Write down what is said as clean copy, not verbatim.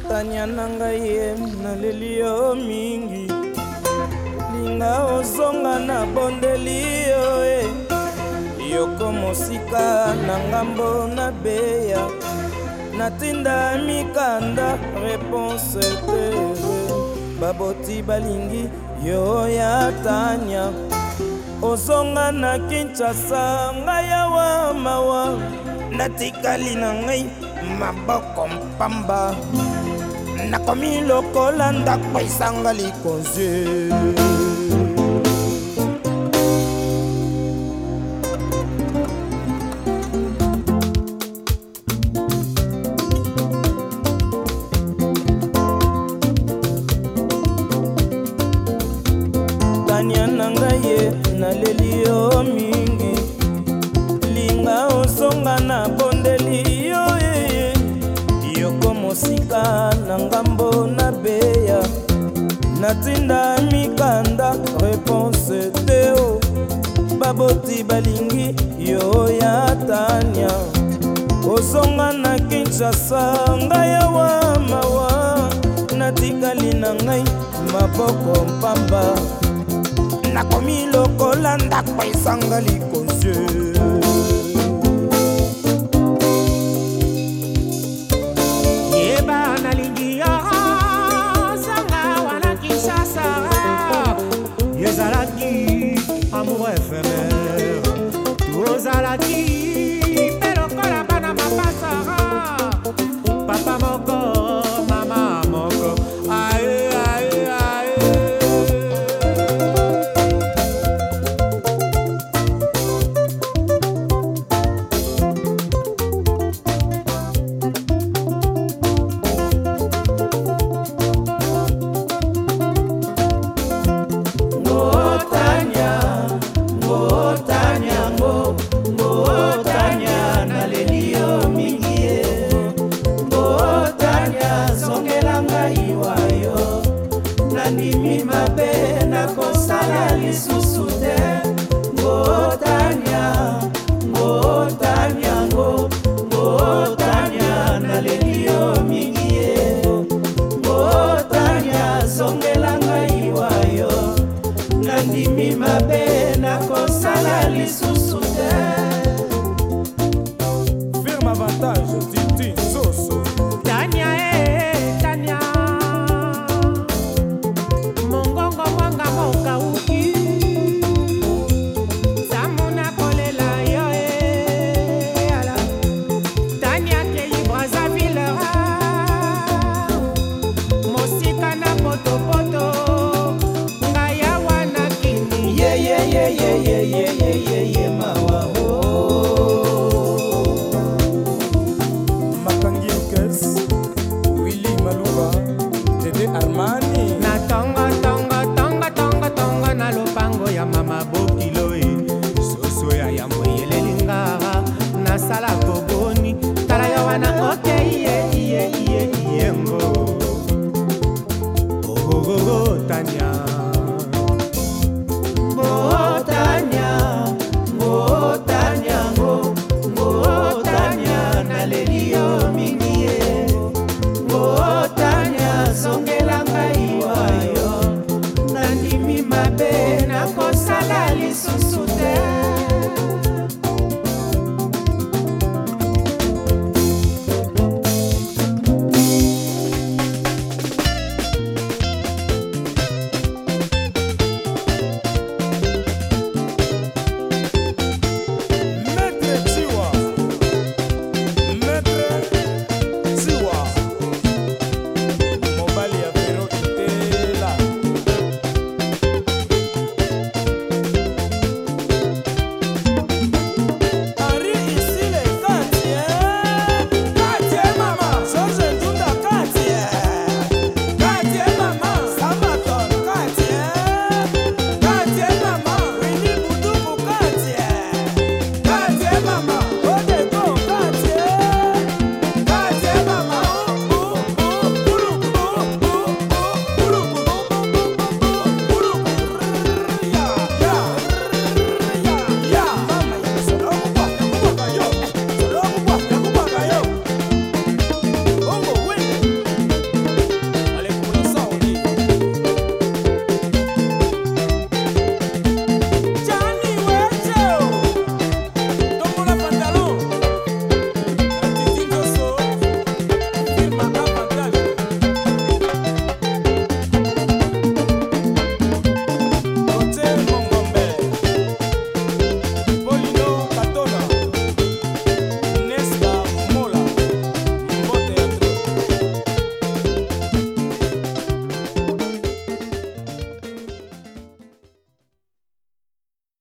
Tania na ngai ye naleli yo mingi, linga ozonga na bondeli yo yoko mosika na ngambo na beya, natinda mikanda réponse te baboti balingi yo ya Tania. Ozonga na Kinshasa ngai awa mawa, natikali na ngai maboko mpamba, nakomi lokola ndako esanga likonzi. Tania na ngai ye naleli yo mingi, linga ozonga na bondeli yo yoko mosika na ngambo na beya, natinda mikanda réponse te baboti balingi yo ya Tania. Ozonga na Kinshasa ngai awa mawa, natikali na ngai maboko mpamba, nakomi lokola ndako esanga likonzi. Yeba nalingi yo sanga wana Kinshasa, yezalaki amour éphémère, tozalaki mpe lokola bana mapasara, papa moko mama moko, aye aye aye. Nandimi mabe na kosala lisusu te, Tania, Tania naleli yo mingi ye, Tania zongela ngai wayo, nandimi mabe na kosala lisusu te.